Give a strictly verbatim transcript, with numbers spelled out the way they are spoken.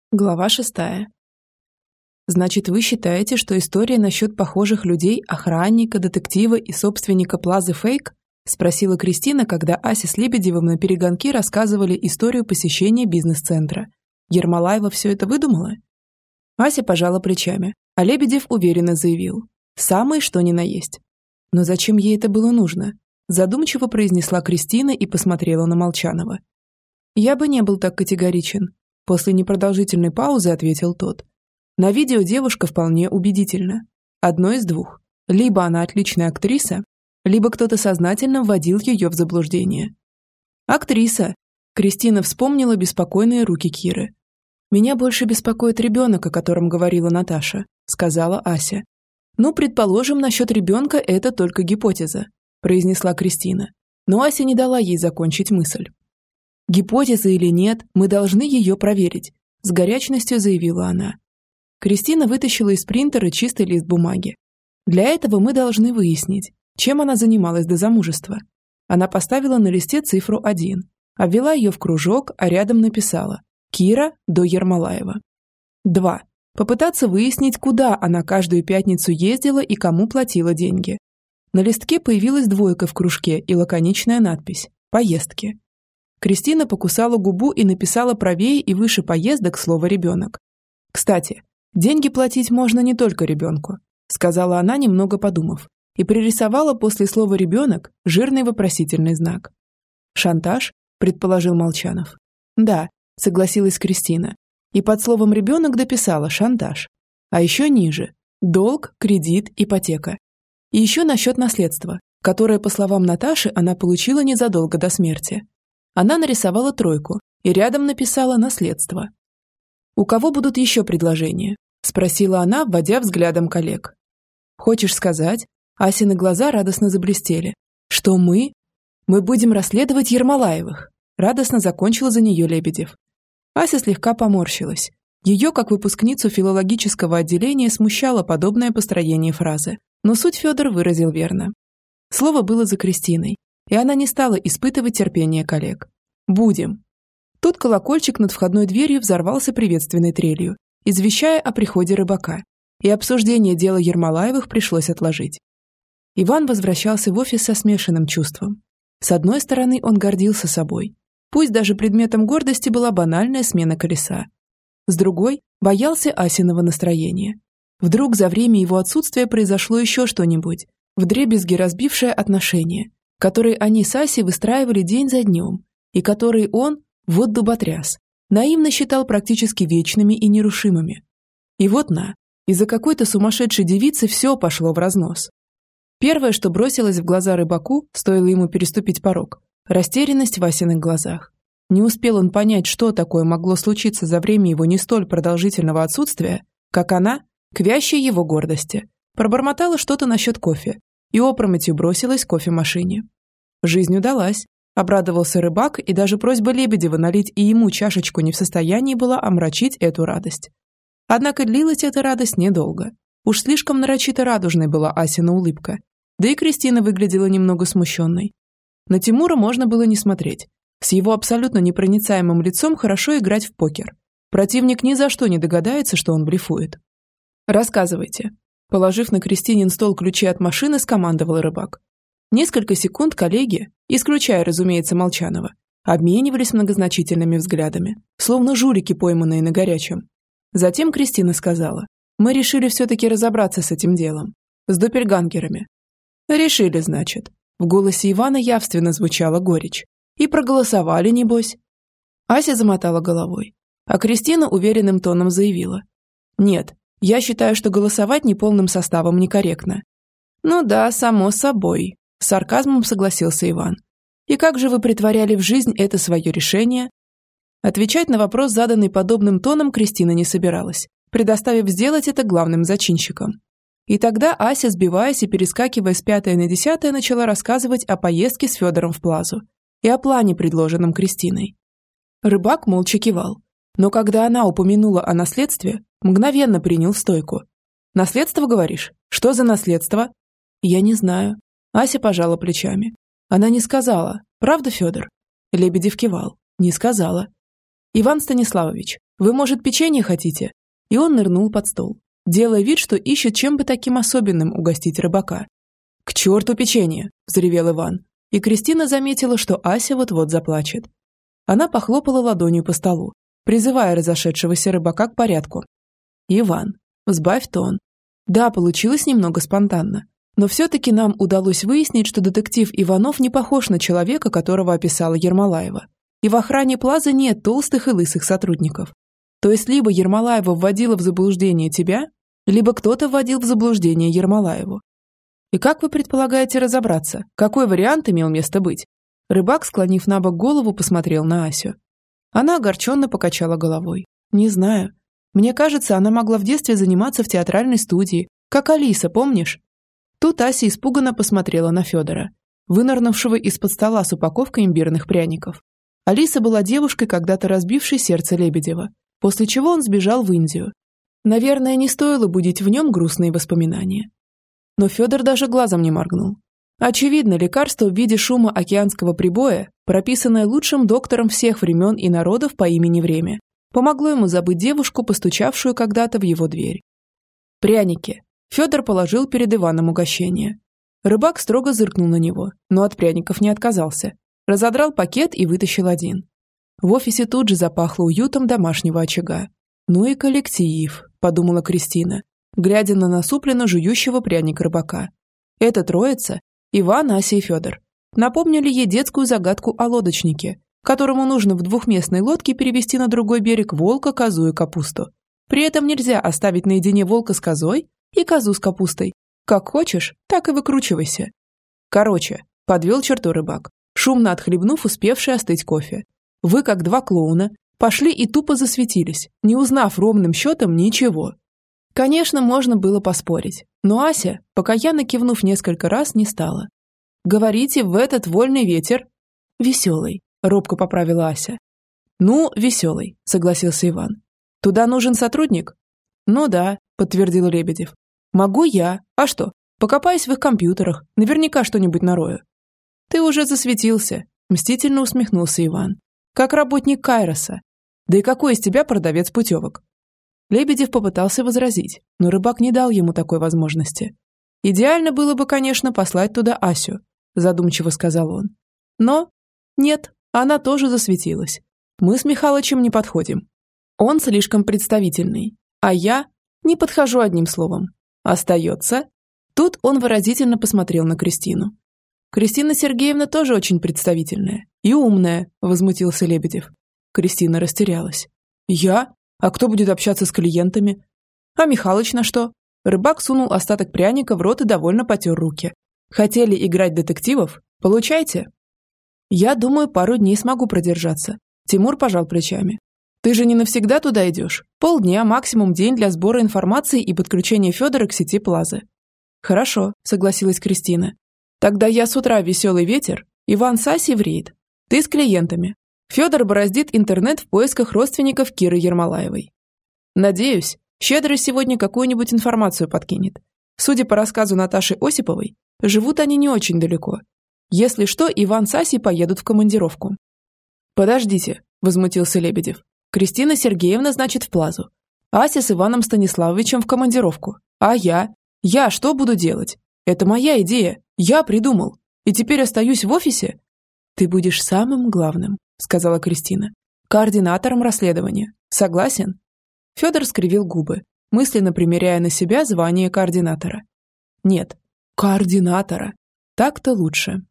Глава шестая. «Значит, вы считаете, что история насчет похожих людей, охранника, детектива и собственника Плазы фейк?» – спросила Кристина, когда Ася с Лебедевым на перегонки рассказывали историю посещения бизнес-центра. Ермолаева все это выдумала? Ася пожала плечами, а Лебедев уверенно заявил: «Самое что ни на есть». Но зачем ей это было нужно? Задумчиво произнесла Кристина и посмотрела на Молчанова. «Я бы не был так категоричен». После непродолжительной паузы ответил тот. На видео девушка вполне убедительна. Одно из двух. Либо она отличная актриса, либо кто-то сознательно вводил ее в заблуждение. «Актриса!» Кристина вспомнила беспокойные руки Киры. «Меня больше беспокоит ребенок, о котором говорила Наташа», сказала Ася. «Ну, предположим, насчет ребенка это только гипотеза», произнесла Кристина. Но Ася не дала ей закончить мысль. «Гипотеза или нет, мы должны ее проверить», с горячностью заявила она. Кристина вытащила из принтера чистый лист бумаги. «Для этого мы должны выяснить, чем она занималась до замужества». Она поставила на листе цифру один, обвела ее в кружок, а рядом написала «Кира до Ермолаева». два. Попытаться выяснить, куда она каждую пятницу ездила и кому платила деньги. На листке появилась двойка в кружке и лаконичная надпись «Поездки». Кристина покусала губу и написала правее и выше поездок слово «ребенок». «Кстати, деньги платить можно не только ребенку», сказала она, немного подумав, и пририсовала после слова «ребенок» жирный вопросительный знак. «Шантаж?» – предположил Молчанов. «Да», – согласилась Кристина, и под словом «ребенок» дописала «шантаж». А еще ниже – долг, кредит, ипотека. И еще насчет наследства, которое, по словам Наташи, она получила незадолго до смерти. Она нарисовала тройку и рядом написала «наследство». «У кого будут еще предложения?» – спросила она, вводя взглядом коллег. «Хочешь сказать?» – Асины глаза радостно заблестели. «Что мы? Мы будем расследовать Ермолаевых!» – радостно закончила за нее Лебедев. Ася слегка поморщилась. Ее, как выпускницу филологического отделения, смущало подобное построение фразы, но суть Федор выразил верно. Слово было за Кристиной, и она не стала испытывать терпение коллег. «Будем». Тут колокольчик над входной дверью взорвался приветственной трелью, извещая о приходе рыбака, и обсуждение дела Ермолаевых пришлось отложить. Иван возвращался в офис со смешанным чувством. С одной стороны, он гордился собой. Пусть даже предметом гордости была банальная смена колеса. С другой, боялся Асиного настроения. Вдруг за время его отсутствия произошло еще что-нибудь, вдребезги разбившее отношения, которые они с Асей выстраивали день за днем, и которые он, вот дуботряс, наивно считал практически вечными и нерушимыми. И вот на, из-за какой-то сумасшедшей девицы все пошло в разнос. Первое, что бросилось в глаза рыбаку, стоило ему переступить порог, растерянность в Асиных глазах. Не успел он понять, что такое могло случиться за время его не столь продолжительного отсутствия, как она, к вящей его гордости, пробормотала что-то насчет кофе и опрометью бросилась к кофемашине. Жизнь удалась, обрадовался рыбак, и даже просьба Лебедева налить и ему чашечку не в состоянии была омрачить эту радость. Однако длилась эта радость недолго. Уж слишком нарочито радужной была Асина улыбка, да и Кристина выглядела немного смущенной. На Тимура можно было не смотреть. С его абсолютно непроницаемым лицом хорошо играть в покер. Противник ни за что не догадается, что он блефует. «Рассказывайте». Положив на Кристинин стол ключи от машины, скомандовал рыбак. Несколько секунд коллеги, исключая, разумеется, Молчанова, обменивались многозначительными взглядами, словно жулики, пойманные на горячем. Затем Кристина сказала: «Мы решили все-таки разобраться с этим делом. С доппельгангерами». «Решили, значит». В голосе Ивана явственно звучала горечь. «И проголосовали, небось?» Ася замотала головой, а Кристина уверенным тоном заявила: «Нет, я считаю, что голосовать неполным составом некорректно». «Ну да, само собой», – с сарказмом согласился Иван. «И как же вы претворяли в жизнь это свое решение?» Отвечать на вопрос, заданный подобным тоном, Кристина не собиралась, предоставив сделать это главным зачинщикам. И тогда Ася, сбиваясь и перескакивая с пятое на десятое, начала рассказывать о поездке с Федором в Плазу и о плане, предложенном Кристиной. Рыбак молча кивал, но когда она упомянула о наследстве, мгновенно принял стойку. «Наследство, говоришь? Что за наследство?» «Я не знаю». Ася пожала плечами. «Она не сказала. Правда, Федор?» Лебедев кивал. «Не сказала». «Иван Станиславович, Вы, может, печенье хотите?» И он нырнул под стол, делая вид, что ищет чем бы таким особенным угостить рыбака. «К черту печенье!» – взревел Иван. И Кристина заметила, что Ася вот-вот заплачет. Она похлопала ладонью по столу, призывая разошедшегося рыбака к порядку. «Иван, сбавь тон. Да, получилось немного спонтанно, но все-таки нам удалось выяснить, что детектив Иванов не похож на человека, которого описала Ермолаева. И в охране Плаза нет толстых и лысых сотрудников. То есть либо Ермолаева вводила в заблуждение тебя, либо кто-то вводил в заблуждение Ермолаеву. И как вы предполагаете разобраться, какой вариант имел место быть?» Рыбак, склонив на бок голову, посмотрел на Асю. Она огорченно покачала головой. «Не знаю. Мне кажется, она могла в детстве заниматься в театральной студии, как Алиса, помнишь?» Тут Ася испуганно посмотрела на Федора, вынырнувшего из-под стола с упаковкой имбирных пряников. Алиса была девушкой, когда-то разбившей сердце Лебедева, после чего он сбежал в Индию. Наверное, не стоило будить в нем грустные воспоминания. Но Федор даже глазом не моргнул. Очевидно, лекарство в виде шума океанского прибоя, прописанное лучшим доктором всех времен и народов по имени Время, помогло ему забыть девушку, постучавшую когда-то в его дверь. Пряники. Федор положил перед Иваном угощение. Рыбак строго зыркнул на него, но от пряников не отказался. Разодрал пакет и вытащил один. В офисе тут же запахло уютом домашнего очага. «Ну и коллектив», – подумала Кристина, глядя на насупленно жующего пряник рыбака. Эта троица – Иван, Ася и Федор – напомнили ей детскую загадку о лодочнике, которому нужно в двухместной лодке перевести на другой берег волка, козу и капусту. При этом нельзя оставить наедине волка с козой и козу с капустой. Как хочешь, так и выкручивайся. Короче, подвел черту рыбак, шумно отхлебнув успевший остыть кофе. Вы, как два клоуна, пошли и тупо засветились, не узнав ровным счетом ничего. Конечно, можно было поспорить, но Ася, покаянно кивнув несколько раз, не стала. «Говорите, в этот вольный ветер?» «Веселый», — робко поправила Ася. «Ну, веселый», — согласился Иван. «Туда нужен сотрудник?» «Ну да», — подтвердил Лебедев. «Могу я. А что? Покопаюсь в их компьютерах. Наверняка что-нибудь нарою». «Ты уже засветился», — мстительно усмехнулся Иван. «Как работник Кайроса. Да и какой из тебя продавец путевок?» Лебедев попытался возразить, но рыбак не дал ему такой возможности. «Идеально было бы, конечно, послать туда Асю», – задумчиво сказал он. «Но нет, она тоже засветилась. Мы с Михалычем не подходим. Он слишком представительный, а я не подхожу одним словом. Остается?» Тут он выразительно посмотрел на Кристину. «Кристина Сергеевна тоже очень представительная и умная», – возмутился Лебедев. Кристина растерялась. «Я? А кто будет общаться с клиентами? А Михалыч на что?» Рыбак сунул остаток пряника в рот и довольно потер руки. «Хотели играть детективов? Получайте». «Я думаю, пару дней смогу продержаться». Тимур пожал плечами. «Ты же не навсегда туда идешь. Полдня, максимум день для сбора информации и подключения Федора к сети Плазы». «Хорошо», согласилась Кристина. «Тогда я с утра веселый ветер, Иван с Асей в рейд. Ты с клиентами. Федор бороздит интернет в поисках родственников Киры Ермолаевой. Надеюсь, Щедрый сегодня какую-нибудь информацию подкинет. Судя по рассказу Наташи Осиповой, живут они не очень далеко. Если что, Иван с Асей поедут в командировку». «Подождите», – возмутился Лебедев. «Кристина Сергеевна, значит, в Плазу. Ася с Иваном Станиславовичем в командировку. А я? Я что буду делать? Это моя идея. Я придумал. И теперь остаюсь в офисе?» «Ты будешь самым главным», – сказала Кристина. «Координатором расследования. Согласен?» Федор скривил губы, мысленно примеряя на себя звание координатора. «Нет, координатора. Так-то лучше».